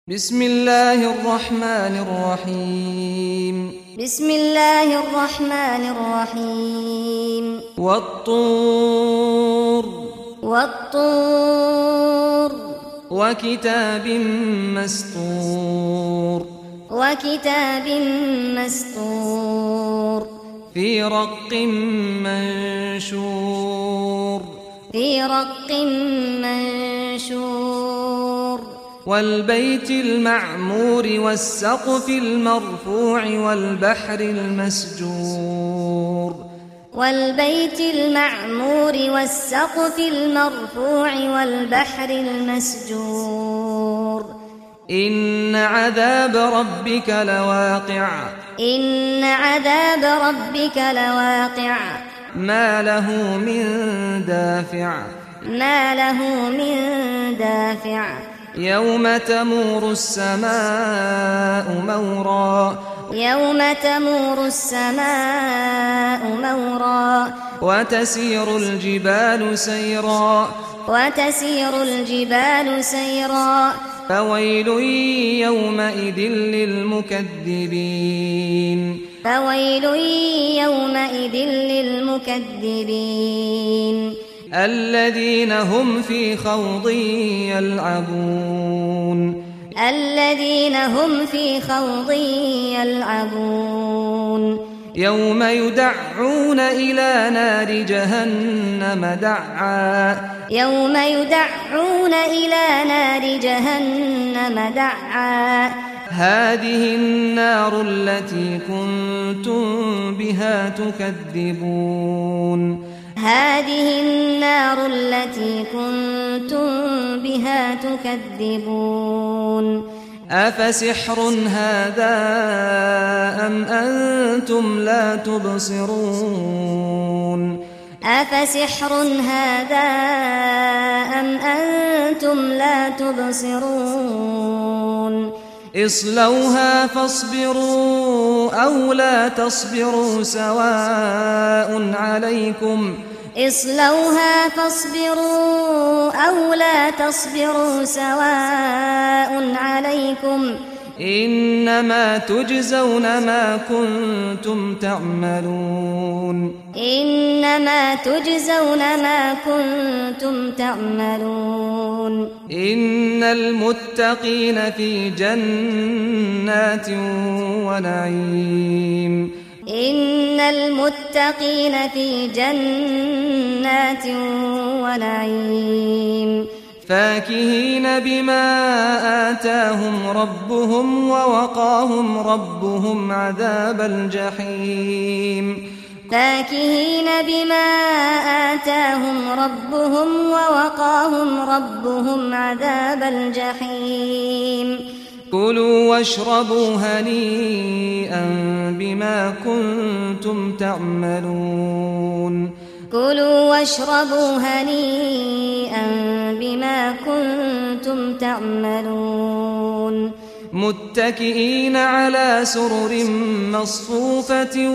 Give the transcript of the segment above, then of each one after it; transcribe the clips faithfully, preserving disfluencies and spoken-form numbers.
بسم الله الرحمن الرحيم بسم الله الرحمن الرحيم والطور والطور وكتاب مسطور وكتاب مسطور في رق منشور في رق منشور والبيت المعمور والسقف المرفوع والبحر المسجور والبيت المعمور والسقف المرفوع والبحر المسجور إن عذاب ربك لواقع إن عذاب ربك لواقع ما له من دافع ما له من دافع يوم تمور السماء مورا يوم تمور السماء مورا وتسير الجبال سيرا وتسير الجبال سيرا فويل يومئذ للمكذبين فويل يومئذ للمكذبين الذين هم في خوض يلعبون الذين هم في خوض يلعبون يوم يدعون إلى نار جهنم دعا يوم يدعون إلى نار جهنم دعا هذه النار التي كنتم بها تكذبون هذه النار التي كنتم بها تكذبون أفسحر هذا أم أنتم لا تبصرون أفسحر هذا أم أنتم لا تبصرون اصلوها فاصبروا أو لا تصبروا سواء عليكم اصلوها فاصبروا أو لا تصبروا سواء عليكم إنما تجزون ما كنتم تعملون إنما تجزون ما كنتم تعملون إن المتقين في جنات ونعيم إن المتقين في جنات ونعيم فاكهين بما آتاهم ربهم ووقاهم ربهم عذاب الجحيم فاكهين بما آتاهم ربهم ووقاهم ربهم عذاب الجحيم كلوا واشربوا هنيئا بما كنتم تعملون كلوا واشربوا هنيئا بما كنتم تعملون متكئين على سرر مصفوفة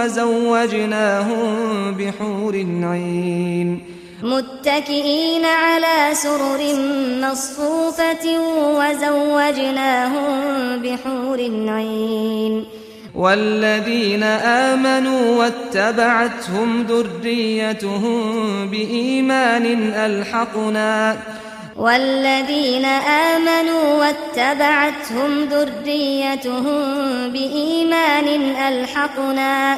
وزوجناهم بحور عين متكئين على سرر مصفوفة وزوجناهم بحور عين والذين آمنوا واتبعتهم ذريتهم بإيمان ألحقنا والذين آمنوا واتبعتهم ذريتهم بإيمان ألحقنا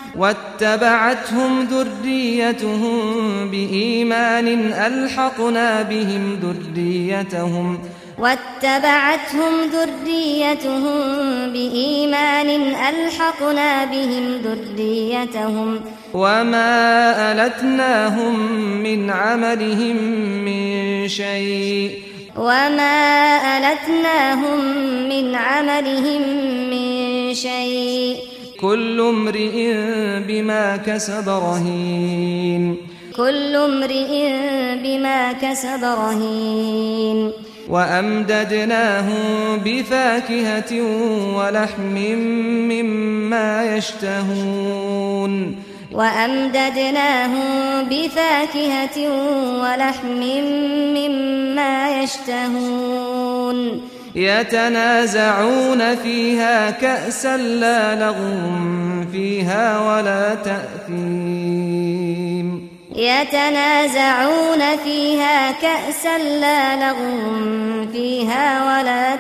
واتبعتهم ذريتهم بإيمان ألحقنا بهم ذريتهم واتبعتهم ذريتهم بإيمان ألحقنا بهم ذريتهم وما ألتناهم من عملهم من شيء وما ألتناهم من عملهم من شيء كل امرئ بما كسب رهين كل امرئ بما كسب رهين وأمددناهم بفاكهة ولحم مما يشتهون وأمددناهم بفاكهة ولحم مما يشتهون يتنازعون فيها كأسا لا لغو فيها ولا تأثيم يتنازعون فيها كأسا لا لغو فيها ولا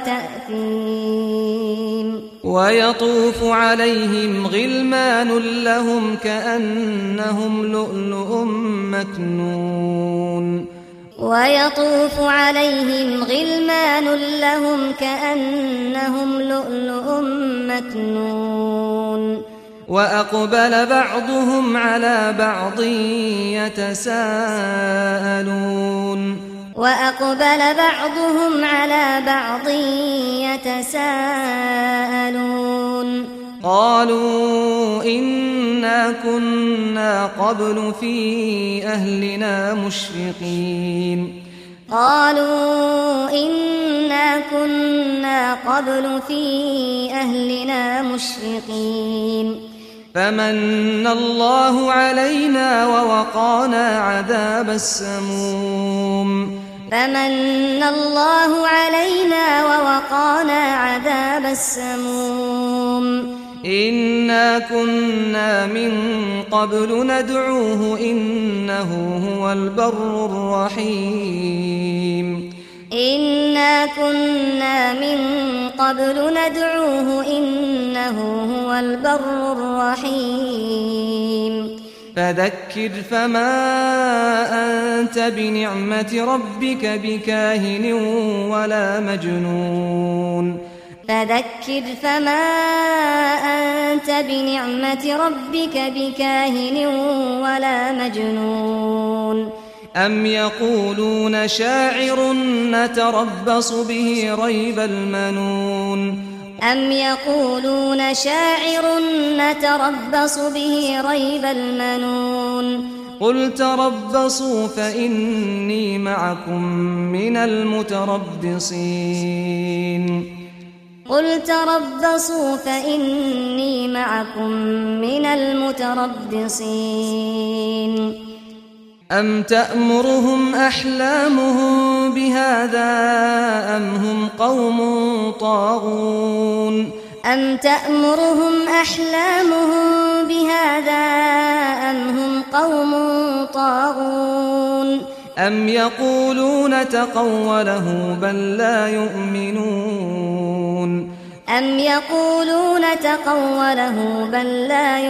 تأثيم ويطوف عليهم غلمان لهم كأنهم لؤلؤ مكنون ويطوف عليهم غلمان لهم كأنهم لؤلؤ مكنون وأقبل بعضهم على بعض يتساءلون وأقبل بعضهم على بعض يتساءلون قالوا إنا كنا قبل في أهلنا مشفقين قالوا إنا كنا قبل في أهلنا مشفقين فمن الله علينا ووقانا عذاب السموم فمن الله علينا ووقانا عذاب السموم إنا كنا من قبل ندعوه إنه هو البر الرحيم إنا كنا من قبل ندعوه إنه هو البر الرحيم فذكر فما أنت بنعمة ربك بكاهن ولا مجنون فذكر فما أنت بنعمة ربك بكاهن ولا مجنون أم يقولون شاعر نتربص به ريب المنون أم يقولون شاعر نتربص به ريب المنون قل تربصوا فإني معكم من المتربصين قل تربصوا فإني معكم من المتربصين أم تأمرهم أحلامهم بهذا أم هم قوم طاغون أم تأمرهم أحلامهم بهذا أم هم قوم طاغون أم يقولون تقوله بل لا يؤمنون أم يقولون تقوله بل لا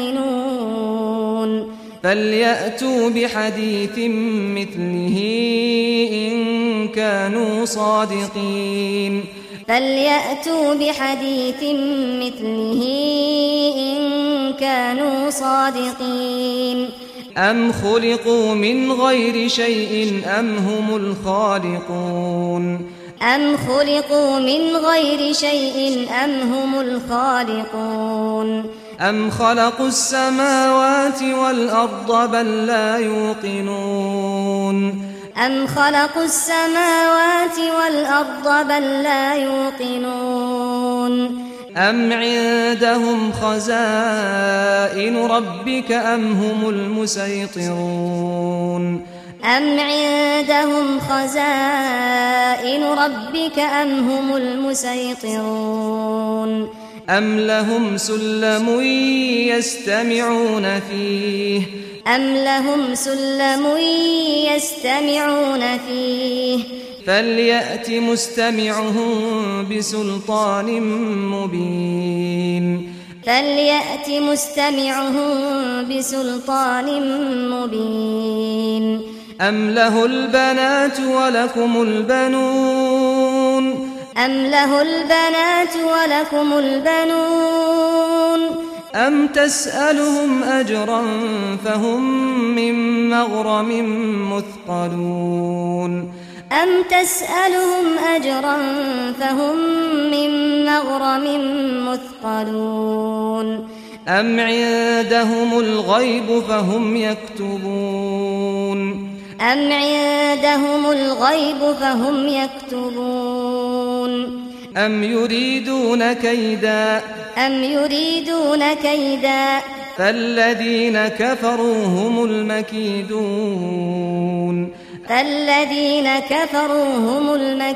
يؤمنون فليأتوا بحديث مثله إن كانوا صادقين فليأتوا بحديث مثله إن كانوا صادقين أم خلقوا من غير شيء أم هم الخالقون أم خلقوا من غير شيء أم هم الخالقون أم خلقوا السماوات والأرض بل لا يوقنون أم خلقوا السماوات والأرض بل لا يوقنون أم عندهم خزائن ربك أم هم المسيطرون أم عندهم خزائن ربك أم هم المسيطرون أم لهم سلم يستمعون فيه أم لهم سلم يستمعون فيه فليأت مستمعهم بسلطان مبين فليأت مستمعهم بسلطان مبين أم له البنات ولكم البنون أم له البنات ولكم البنون أم تسألهم أجرا فهم من مغرم مثقلون أم تسألهم أجرا فهم من مغرم مثقلون أم عندهم الغيب فهم يكتبون أم عندهم الغيب فهم يكتبون أم يريدون كيدا أم يريدون كيدا فالذين كفروا هم المكيدون فالذين كفروا هم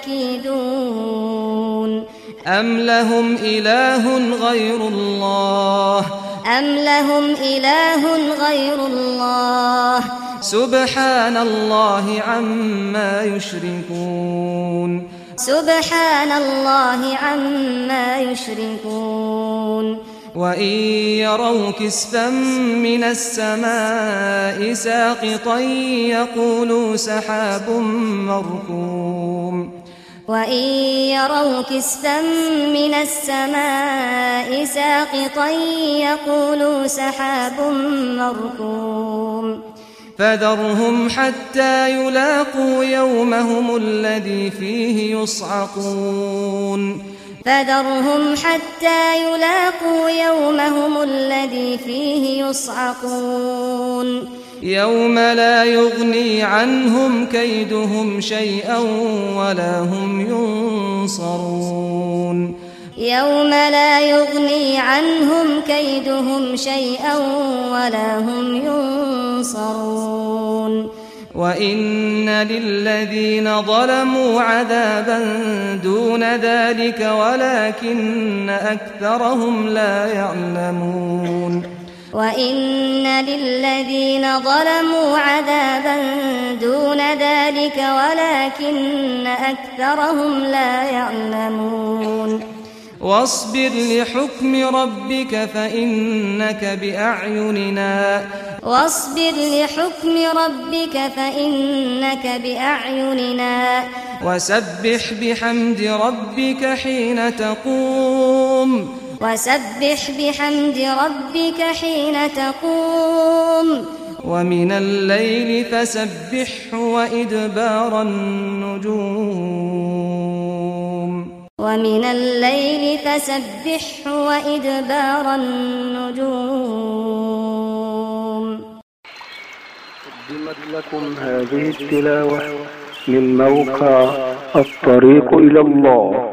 المكيدون أم لهم إله غير الله أم لهم إله غير الله سبحان الله عما يشركون سبحان الله عما يشركون وإن يروا كسفا من السماء ساقطا يقولوا سحاب مركوم وإن يروا كسفا من السماء ساقطا يقولوا سحاب مركوم فذرهم حتى يلاقوا يومهم الذي فيه يصعقون فذرهم حتى يلاقوا يومهم الذي فيه يصعقون يوم لا يغني عنهم كيدهم شيئا ولا هم ينصرون يوم لا يغني عنهم كيدهم شيئا ولا هم ينصرون وإن للذين ظلموا عذابا دون ذلك ولكن أكثرهم لا يعلمون وإن للذين ظلموا عذابا دون ذلك ولكن أكثرهم لا يعلمون واصبر لحكم ربك فإنك بأعيننا واصبر لحكم ربك فإنك بأعيننا وسبح بحمد ربك حين تقوم وسبح بحمد ربك حين تقوم ومن الليل فسبحه وإدبار النجوم ومن الليل فسبحه وإدبار النجوم. قدمت لكم هذه التلاوة من موقع الطريق إلى الله.